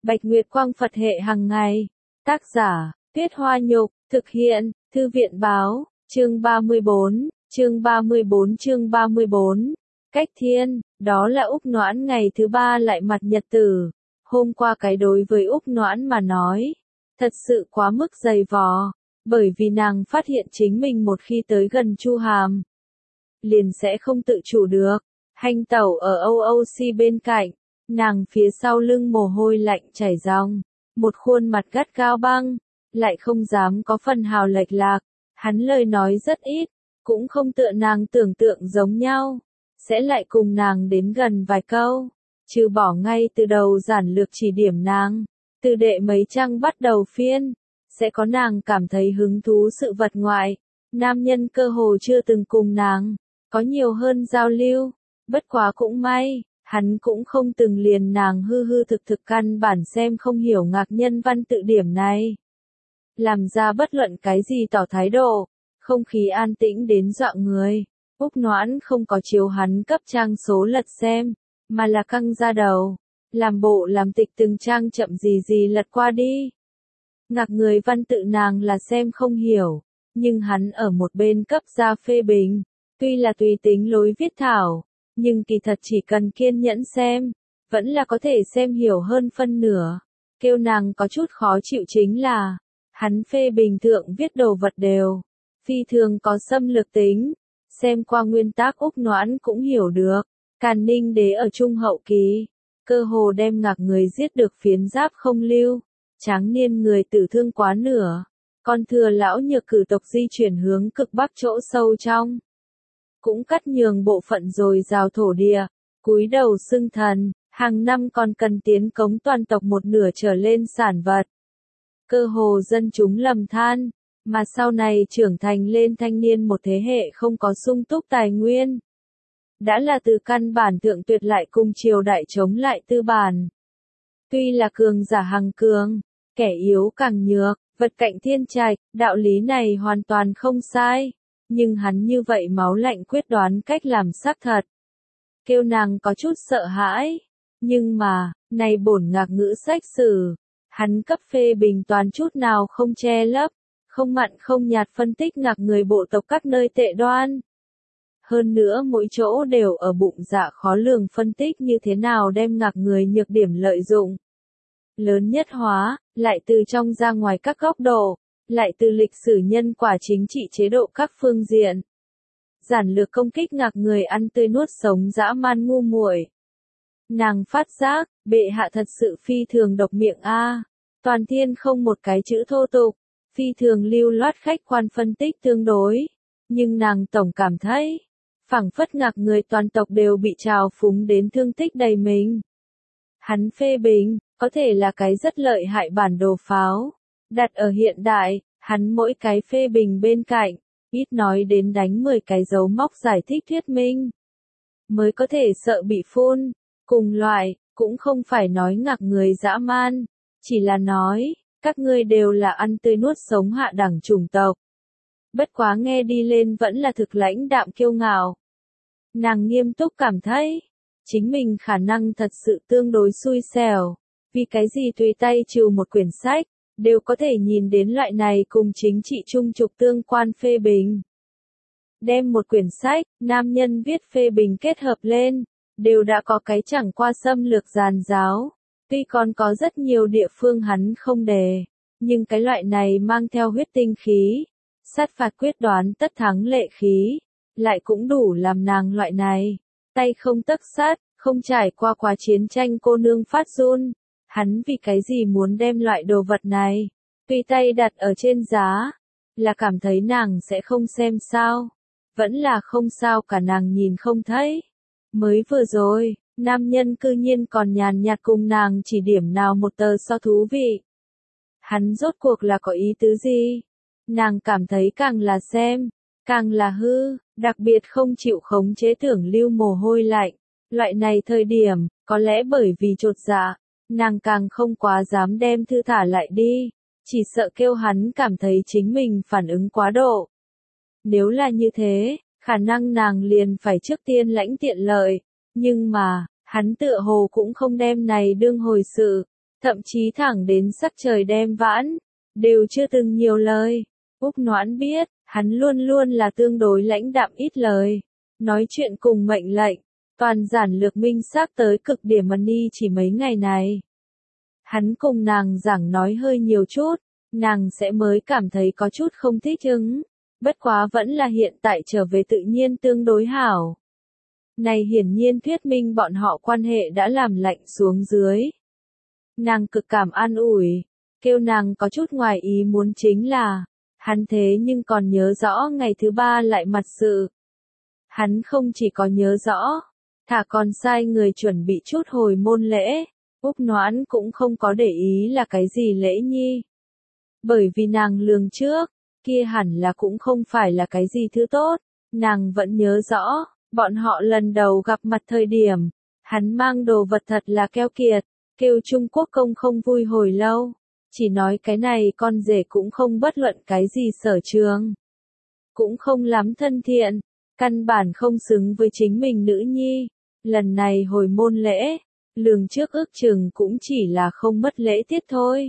Bạch Nguyệt Quang Phật hệ hàng ngày. Tác giả, Tuyết Hoa Nhục, thực hiện, Thư viện Báo, chương 34, chương 34 chương 34. Cách thiên, đó là Úc Noãn ngày thứ 3 lại mặt nhật tử. Hôm qua cái đối với Úc Noãn mà nói, thật sự quá mức dày vò, bởi vì nàng phát hiện chính mình một khi tới gần Chu Hàm, liền sẽ không tự chủ được. Hành tẩu ở OOC bên cạnh, nàng phía sau lưng mồ hôi lạnh chảy ròng, một khuôn mặt gắt gao băng, lại không dám có phần hào lệch lạc. Hắn lời nói rất ít, cũng không tựa nàng tưởng tượng giống nhau, sẽ lại cùng nàng đến gần vài câu, trừ bỏ ngay từ đầu giản lược chỉ điểm nàng, từ đệ mấy trang bắt đầu phiên, sẽ có nàng cảm thấy hứng thú sự vật ngoại, nam nhân cơ hồ chưa từng cùng nàng, có nhiều hơn giao lưu, bất quá cũng may, hắn cũng không từng liền nàng hư hư thực thực căn bản xem không hiểu ngạc nhân văn tự điểm này. Làm ra bất luận cái gì tỏ thái độ, không khí an tĩnh đến dọa người. Úc Noãn không có chiếu hắn cấp trang số lật xem, mà là căng ra đầu, làm bộ làm tịch từng trang chậm gì lật qua đi. Ngạc người văn tự nàng là xem không hiểu, nhưng hắn ở một bên cấp ra phê bình, tuy là tùy tính lối viết thảo, nhưng kỳ thật chỉ cần kiên nhẫn xem, vẫn là có thể xem hiểu hơn phân nửa. Kêu nàng có chút khó chịu chính là, hắn phê bình thượng viết đồ vật đều, phi thường có xâm lược tính. Xem qua nguyên tác Úc Noãn cũng hiểu được, Càn Ninh đế ở trung hậu kỳ, cơ hồ đem ngạc người giết được phiến giáp không lưu, tráng niên người tử thương quá nửa, còn thừa lão nhược cử tộc di chuyển hướng cực bắc chỗ sâu trong. Cũng cắt nhường bộ phận rồi rào thổ địa, cúi đầu xưng thần, hàng năm còn cần tiến cống toàn tộc một nửa trở lên sản vật. Cơ hồ dân chúng lầm than. Mà sau này trưởng thành lên thanh niên một thế hệ không có sung túc tài nguyên. Đã là từ căn bản thượng tuyệt lại cùng triều đại chống lại tư bản. Tuy là cường giả hằng cường, kẻ yếu càng nhược, vật cạnh thiên trạch, đạo lý này hoàn toàn không sai. Nhưng hắn như vậy máu lạnh quyết đoán cách làm xác thật. Kêu nàng có chút sợ hãi. Nhưng mà, này bổn ngạc ngữ sách sử, hắn cấp phê bình toàn chút nào không che lấp. Không mặn không nhạt phân tích ngạc người bộ tộc các nơi tệ đoan. Hơn nữa mỗi chỗ đều ở bụng dạ khó lường phân tích như thế nào đem ngạc người nhược điểm lợi dụng. Lớn nhất hóa, lại từ trong ra ngoài các góc độ, lại từ lịch sử nhân quả chính trị chế độ các phương diện. Giản lược công kích ngạc người ăn tươi nuốt sống dã man ngu muội. Nàng phát giác, bệ hạ thật sự phi thường độc miệng a, toàn thiên không một cái chữ thô tục. Phi thường lưu loát khách quan phân tích tương đối, nhưng nàng tổng cảm thấy, phảng phất ngạc người toàn tộc đều bị trào phúng đến thương tích đầy mình. Hắn phê bình, có thể là cái rất lợi hại bản đồ pháo, đặt ở hiện đại, hắn mỗi cái phê bình bên cạnh, ít nói đến đánh 10 cái dấu móc giải thích thuyết minh, mới có thể sợ bị phun, cùng loại, cũng không phải nói ngạc người dã man, chỉ là nói, các ngươi đều là ăn tươi nuốt sống hạ đẳng chủng tộc. Bất quá nghe đi lên vẫn là thực lãnh đạm kiêu ngạo. Nàng nghiêm túc cảm thấy, chính mình khả năng thật sự tương đối xui xẻo, vì cái gì tùy tay trừ một quyển sách, đều có thể nhìn đến loại này cùng chính trị trung trục tương quan phê bình. Đem một quyển sách, nam nhân viết phê bình kết hợp lên, đều đã có cái chẳng qua xâm lược giàn giáo. Tuy còn có rất nhiều địa phương hắn không đề, nhưng cái loại này mang theo huyết tinh khí, sát phạt quyết đoán tất thắng lệ khí, lại cũng đủ làm nàng loại này, tay không tấc sắt, không trải qua quá chiến tranh cô nương phát run. Hắn vì cái gì muốn đem loại đồ vật này, tùy tay đặt ở trên giá, là cảm thấy nàng sẽ không xem sao, vẫn là không sao cả nàng nhìn không thấy. Mới vừa rồi. Nam nhân cư nhiên còn nhàn nhạt cùng nàng chỉ điểm nào một tờ so thú vị. Hắn rốt cuộc là có ý tứ gì? Nàng cảm thấy càng là xem, càng là hư, đặc biệt không chịu khống chế tưởng lưu mồ hôi lạnh. Loại này thời điểm, có lẽ bởi vì chột dạ, nàng càng không quá dám đem thư thả lại đi, chỉ sợ kêu hắn cảm thấy chính mình phản ứng quá độ. Nếu là như thế, khả năng nàng liền phải trước tiên lãnh tiện lợi. Nhưng mà, hắn tựa hồ cũng không đem này đương hồi sự, thậm chí thẳng đến sắc trời đêm vãn, đều chưa từng nhiều lời. Úc Noãn biết, hắn luôn luôn là tương đối lãnh đạm ít lời, nói chuyện cùng mệnh lệnh, toàn giản lược minh xác tới cực điểm mà ni chỉ mấy ngày này. Hắn cùng nàng giảng nói hơi nhiều chút, nàng sẽ mới cảm thấy có chút không thích ứng, bất quá vẫn là hiện tại trở về tự nhiên tương đối hảo. Này hiển nhiên thuyết minh bọn họ quan hệ đã làm lạnh xuống dưới. Nàng cực cảm an ủi, kêu nàng có chút ngoài ý muốn chính là, hắn thế nhưng còn nhớ rõ ngày thứ 3 lại mặt sự. Hắn không chỉ có nhớ rõ, thà còn sai người chuẩn bị chút hồi môn lễ, Úc Noãn cũng không có để ý là cái gì lễ nhi. Bởi vì nàng lường trước, kia hẳn là cũng không phải là cái gì thứ tốt, nàng vẫn nhớ rõ, bọn họ lần đầu gặp mặt thời điểm, hắn mang đồ vật thật là keo kiệt, kêu Trung Quốc công không vui hồi lâu, chỉ nói cái này con rể cũng không bất luận cái gì sở trường, cũng không lắm thân thiện, căn bản không xứng với chính mình nữ nhi, lần này hồi môn lễ, lường trước ước chừng cũng chỉ là không mất lễ tiết thôi.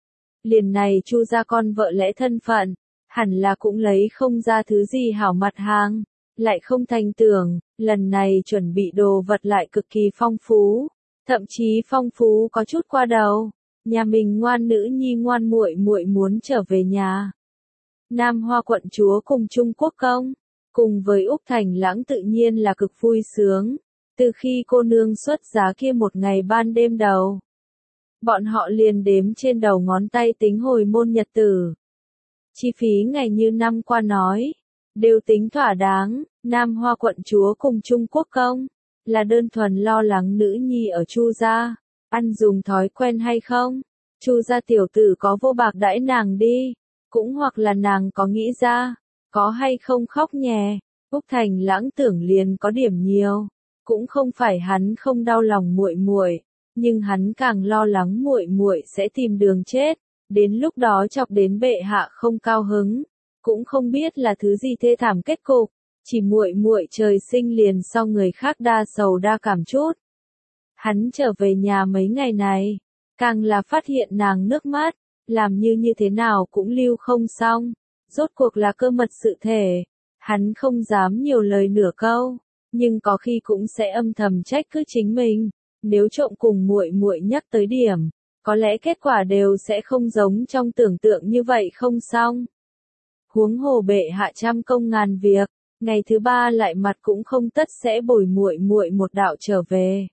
Liền này Chu gia con vợ lẽ thân phận, hẳn là cũng lấy không ra thứ gì hảo mặt hàng, lại không thành tưởng, lần này chuẩn bị đồ vật lại cực kỳ phong phú, thậm chí phong phú có chút qua đầu. Nhà mình ngoan nữ nhi ngoan muội muội muốn trở về nhà. Nam Hoa quận chúa cùng Trung Quốc công, cùng với Úc Thành Lãng tự nhiên là cực vui sướng, từ khi cô nương xuất giá kia một ngày ban đêm đầu. Bọn họ liền đếm trên đầu ngón tay tính hồi môn nhật tử. Chi phí ngày như năm qua nói, đều tính thỏa đáng, Nam Hoa quận chúa cùng Trung Quốc công, là đơn thuần lo lắng nữ nhi ở Chu gia, ăn dùng thói quen hay không, Chu gia tiểu tử có vô bạc đãi nàng đi, cũng hoặc là nàng có nghĩ ra, có hay không khóc nhè, Úc Thành Lãng tưởng liền có điểm nhiều, cũng không phải hắn không đau lòng muội muội, nhưng hắn càng lo lắng muội muội sẽ tìm đường chết, đến lúc đó chọc đến bệ hạ không cao hứng, cũng không biết là thứ gì thê thảm kết cục, chỉ muội muội trời sinh liền so người khác đa sầu đa cảm chút. Hắn trở về nhà mấy ngày này, càng là phát hiện nàng nước mắt, làm như thế nào cũng lưu không xong, rốt cuộc là cơ mật sự thể, hắn không dám nhiều lời nửa câu, nhưng có khi cũng sẽ âm thầm trách cứ chính mình, nếu trộm cùng muội muội nhắc tới điểm, có lẽ kết quả đều sẽ không giống trong tưởng tượng như vậy không xong. Huống hồ bệ hạ trăm công ngàn việc, ngày thứ 3 lại mặt cũng không tất sẽ bồi muội muội một đạo trở về.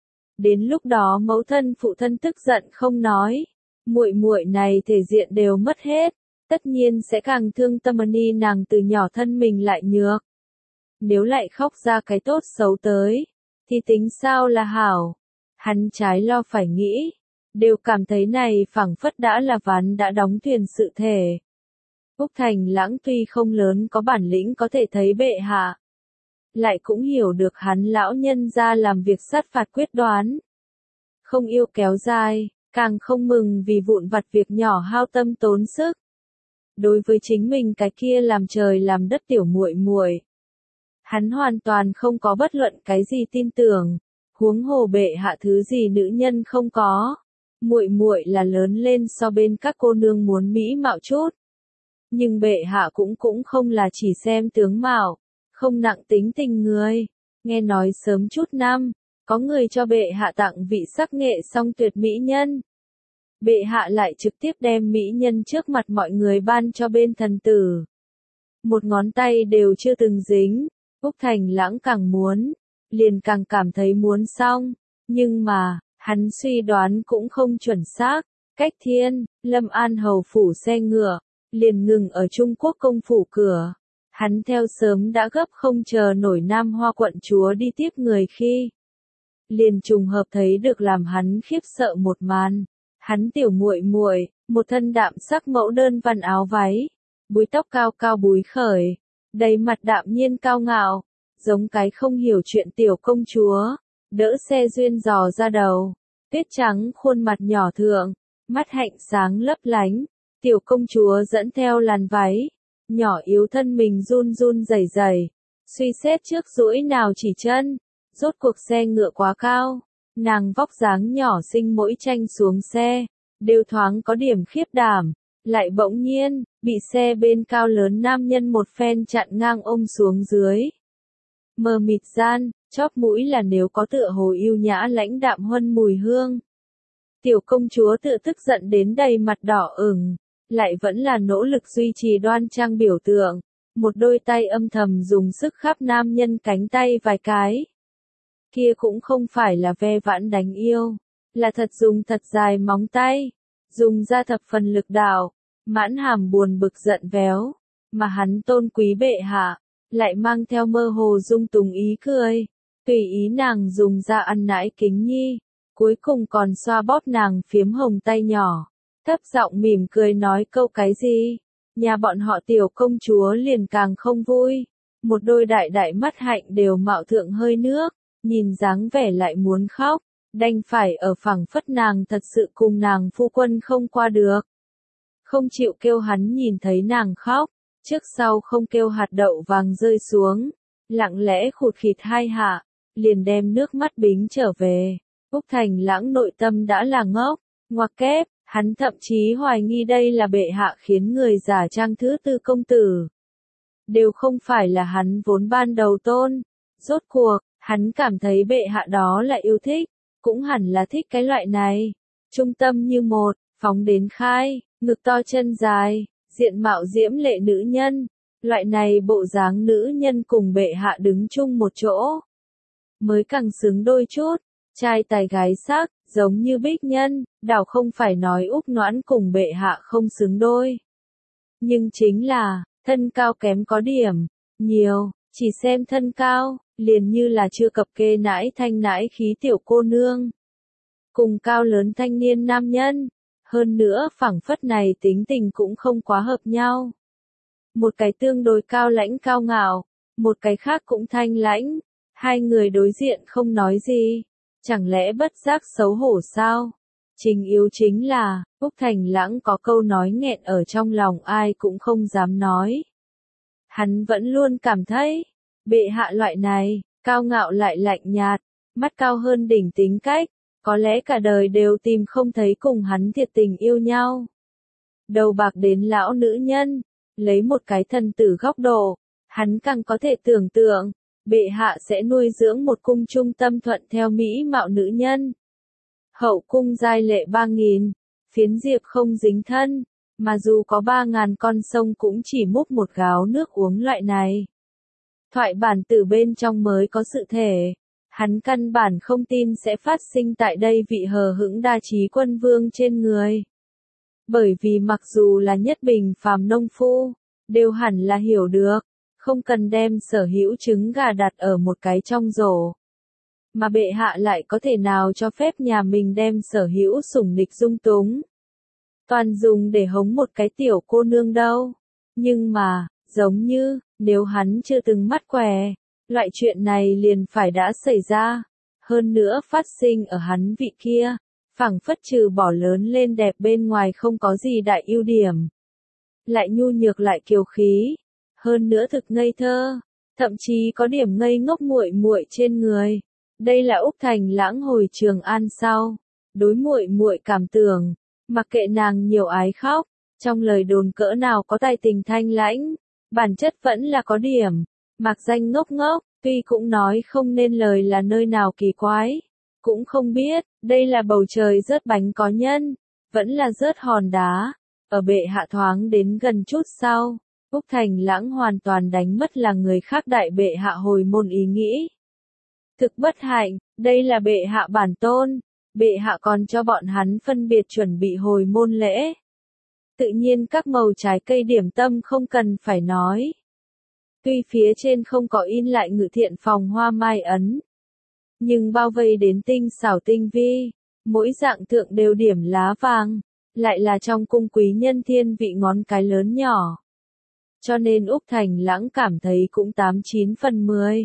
Đến lúc đó mẫu thân phụ thân tức giận không nói, muội muội này thể diện đều mất hết, tất nhiên sẽ càng thương tâm ni nàng từ nhỏ thân mình lại nhược. Nếu lại khóc ra cái tốt xấu tới, thì tính sao là hảo. Hắn trái lo phải nghĩ, đều cảm thấy này phảng phất đã là ván đã đóng thuyền sự thể. Úc Thành Lãng tuy không lớn có bản lĩnh có thể thấy bệ hạ, lại cũng hiểu được hắn lão nhân ra làm việc sát phạt quyết đoán. Không yêu kéo dài, càng không mừng vì vụn vặt việc nhỏ hao tâm tốn sức. Đối với chính mình cái kia làm trời làm đất tiểu muội muội, hắn hoàn toàn không có bất luận cái gì tin tưởng, huống hồ bệ hạ thứ gì nữ nhân không có. Muội muội là lớn lên so bên các cô nương muốn mỹ mạo chút. Nhưng bệ hạ cũng không là chỉ xem tướng mạo, không nặng tính tình người. Nghe nói sớm chút năm, có người cho bệ hạ tặng vị sắc nghệ song tuyệt mỹ nhân. Bệ hạ lại trực tiếp đem mỹ nhân trước mặt mọi người ban cho bên thần tử. Một ngón tay đều chưa từng dính, Úc Thành Lãng càng muốn, liền càng cảm thấy muốn xong, nhưng mà, hắn suy đoán cũng không chuẩn xác, cách thiên, Lâm An hầu phủ xe ngựa, liền ngừng ở Trung Quốc công phủ cửa. Hắn theo sớm đã gấp không chờ nổi Nam Hoa quận chúa đi tiếp người khi. Liền trùng hợp thấy được làm hắn khiếp sợ một màn. Hắn tiểu muội muội, một thân đạm sắc mẫu đơn văn áo váy, búi tóc cao cao búi khởi, đầy mặt đạm nhiên cao ngạo, giống cái không hiểu chuyện tiểu công chúa, đỡ xe duyên dò ra đầu, tuyết trắng khuôn mặt nhỏ thượng, mắt hạnh sáng lấp lánh, tiểu công chúa dẫn theo làn váy, nhỏ yếu thân mình run run rẩy rẩy, suy xét trước duỗi nào chỉ chân, rốt cuộc xe ngựa quá cao, Nàng vóc dáng nhỏ xinh mỗi tranh xuống xe, đều thoáng có điểm khiếp đảm, lại bỗng nhiên, bị xe bên cao lớn nam nhân một phen chặn ngang ôm xuống dưới. Mờ mịt gian, chóp mũi là nếu có tựa hồ yêu nhã lãnh đạm huân mùi hương. Tiểu công chúa tự tức giận đến đầy mặt đỏ ửng, lại vẫn là nỗ lực duy trì đoan trang biểu tượng, một đôi tay âm thầm dùng sức khắp nam nhân cánh tay vài cái. Kia cũng không phải là ve vãn đánh yêu, là thật dùng thật dài móng tay, dùng ra thập phần lực đạo, mãn hàm buồn bực giận véo, mà hắn tôn quý bệ hạ, lại mang theo mơ hồ dung tùng ý cười, tùy ý nàng dùng ra ăn nãi kính nhi, cuối cùng còn xoa bóp nàng phiếm hồng tay nhỏ, thấp giọng mỉm cười nói câu cái gì, nhà bọn họ tiểu công chúa liền càng không vui, một đôi đại đại mắt hạnh đều mạo thượng hơi nước, nhìn dáng vẻ lại muốn khóc, đành phải ở phẳng phất nàng thật sự cùng nàng phu quân không qua được. Không chịu kêu hắn nhìn thấy nàng khóc, trước sau không kêu hạt đậu vàng rơi xuống, lặng lẽ khụt khịt hai hạ, liền đem nước mắt bính trở về. Úc Thành Lãng nội tâm đã là ngốc, ngoặc kép, hắn thậm chí hoài nghi đây là bệ hạ khiến người giả trang thứ tư công tử. Đều không phải là hắn vốn ban đầu tôn. Rốt cuộc, hắn cảm thấy bệ hạ đó là yêu thích, cũng hẳn là thích cái loại này. Trung tâm như một, phóng đến khai, ngực to chân dài, diện mạo diễm lệ nữ nhân. Loại này bộ dáng nữ nhân cùng bệ hạ đứng chung một chỗ. Mới càng xứng đôi chút, trai tài gái sắc, giống như bích nhân, đảo không phải nói Úc Noãn cùng bệ hạ không xứng đôi. Nhưng chính là, thân cao kém có điểm, nhiều, chỉ xem thân cao, liền như là chưa cập kê nãi thanh nãi khí tiểu cô nương. Cùng cao lớn thanh niên nam nhân, hơn nữa phảng phất này tính tình cũng không quá hợp nhau. Một cái tương đối cao lãnh cao ngạo, một cái khác cũng thanh lãnh, hai người đối diện không nói gì, chẳng lẽ bất giác xấu hổ sao? Chính yếu chính là, Úc Thành Lãng có câu nói nghẹn ở trong lòng ai cũng không dám nói. Hắn vẫn luôn cảm thấy, bệ hạ loại này, cao ngạo lại lạnh nhạt, mắt cao hơn đỉnh tính cách, có lẽ cả đời đều tìm không thấy cùng hắn thiệt tình yêu nhau. Đầu bạc đến lão nữ nhân, lấy một cái thần tử góc độ, hắn càng có thể tưởng tượng, bệ hạ sẽ nuôi dưỡng một cung trung tâm thuận theo mỹ mạo nữ nhân. Hậu cung giai lệ 3.000, phiến diệp không dính thân, mà dù có 3.000 con sông cũng chỉ múc một gáo nước uống loại này. Thoại bản từ bên trong mới có sự thể, hắn căn bản không tin sẽ phát sinh tại đây vị hờ hững đa trí quân vương trên người. Bởi vì mặc dù là nhất bình phàm nông phu, đều hẳn là hiểu được, không cần đem sở hữu trứng gà đặt ở một cái trong rổ. Mà bệ hạ lại có thể nào cho phép nhà mình đem sở hữu sủng nịch dung túng. Toàn dùng để hống một cái tiểu cô nương đâu. Nhưng mà, giống như, nếu hắn chưa từng mắt què, loại chuyện này liền phải đã xảy ra. Hơn nữa phát sinh ở hắn vị kia, phảng phất trừ bỏ lớn lên đẹp bên ngoài không có gì đại ưu điểm. Lại nhu nhược lại kiều khí, hơn nữa thực ngây thơ, thậm chí có điểm ngây ngốc muội muội trên người. Đây là Úc Thành Lãng hồi Trường An sau, đối muội muội cảm tưởng, mặc kệ nàng nhiều ái khóc, trong lời đồn cỡ nào có tài tình thanh lãnh, bản chất vẫn là có điểm, mặc danh ngốc ngốc, tuy cũng nói không nên lời là nơi nào kỳ quái, cũng không biết, đây là bầu trời rớt bánh có nhân, vẫn là rớt hòn đá, ở bệ hạ thoáng đến gần chút sau, Úc Thành Lãng hoàn toàn đánh mất là người khác đại bệ hạ hồi môn ý nghĩ. Thực bất hạnh, đây là bệ hạ bản tôn, bệ hạ còn cho bọn hắn phân biệt chuẩn bị hồi môn lễ. Tự nhiên các màu trái cây điểm tâm không cần phải nói. Tuy phía trên không có in lại ngự thiện phòng hoa mai ấn, nhưng bao vây đến tinh xảo tinh vi, mỗi dạng thượng đều điểm lá vàng, lại là trong cung quý nhân thiên vị ngón cái lớn nhỏ. Cho nên Úc Thành Lãng cảm thấy cũng 8-9 phần 10.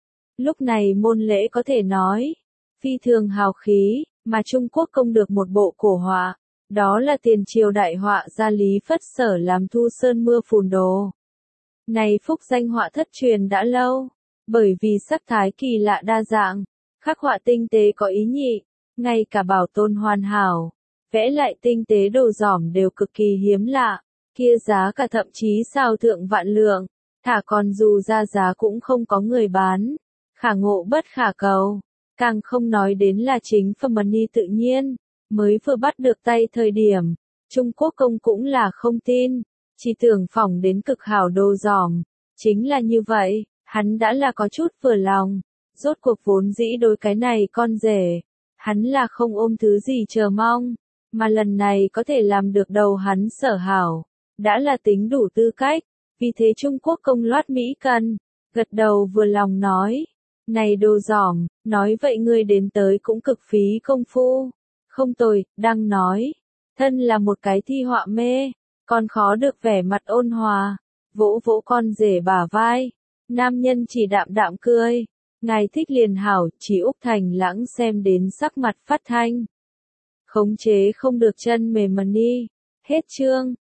Lúc này môn lễ có thể nói, phi thường hào khí, mà Trung Quốc công được một bộ cổ họa, đó là tiền triều đại họa gia Lý Phất Sở làm Thu Sơn Mưa Phùn Đồ. Này phúc danh họa thất truyền đã lâu, bởi vì sắc thái kỳ lạ đa dạng, khắc họa tinh tế có ý nhị, ngay cả bảo tồn hoàn hảo, vẽ lại tinh tế đồ dỏm đều cực kỳ hiếm lạ, kia giá cả thậm chí sao thượng vạn lượng, thả còn dù ra giá cũng không có người bán, khả ngộ bất khả cầu, càng không nói đến là chính phẩm money tự nhiên, mới vừa bắt được tay thời điểm, Trung Quốc công cũng là không tin, chỉ tưởng phỏng đến cực hảo đồ dỏm, chính là như vậy, hắn đã là có chút vừa lòng, rốt cuộc vốn dĩ đối cái này con rể, hắn là không ôm thứ gì chờ mong, mà lần này có thể làm được đầu hắn sở hảo, đã là tính đủ tư cách, vì thế Trung Quốc công loát Mỹ cần, gật đầu vừa lòng nói, này đồ dỏm, nói vậy ngươi đến tới cũng cực phí công phu, không tồi, đang nói, thân là một cái thi họa mê, còn khó được vẻ mặt ôn hòa, vỗ vỗ con rể bả vai, nam nhân chỉ đạm đạm cười, ngài thích liền hảo, chỉ Úc Thành Lãng xem đến sắc mặt phát thanh. Khống chế không được chân mềm money, hết chương.